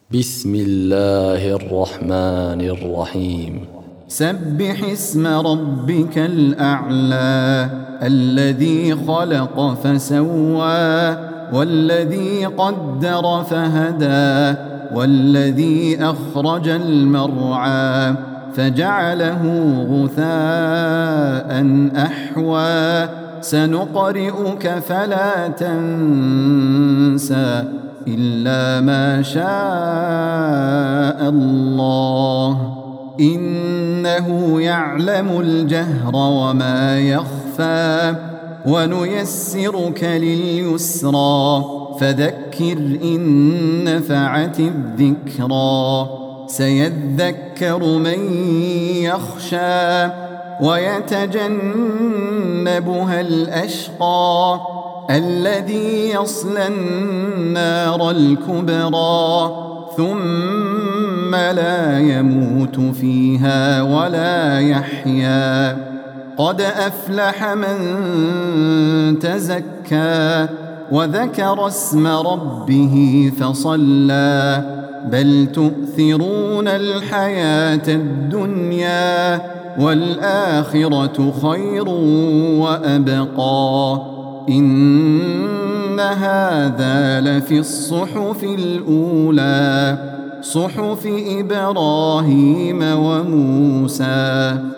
بسم الله الرحمن الرحيم. سبح اسم ربك الأعلى الذي خلق فسوى والذي قدر فهدى والذي أخرج المرعى فجعله غثاء أحوى سنقرئك فلا تنسى إلا ما شاء الله إنه يعلم الجهر وما يخفى ونيسرك لليسرى فذكر إن نفعت الذكرى سيذكر من يخشى ويتجنبها الأشقى الذي يصلى النار الكبرى ثم لا يموت فيها ولا يحيا قد أفلح من تزكى وذكر اسم ربه فصلى بل تؤثرون الحياة الدنيا والآخرة خير وأبقى إن هذا لفي الصحف الأولى صحف إبراهيم وموسى.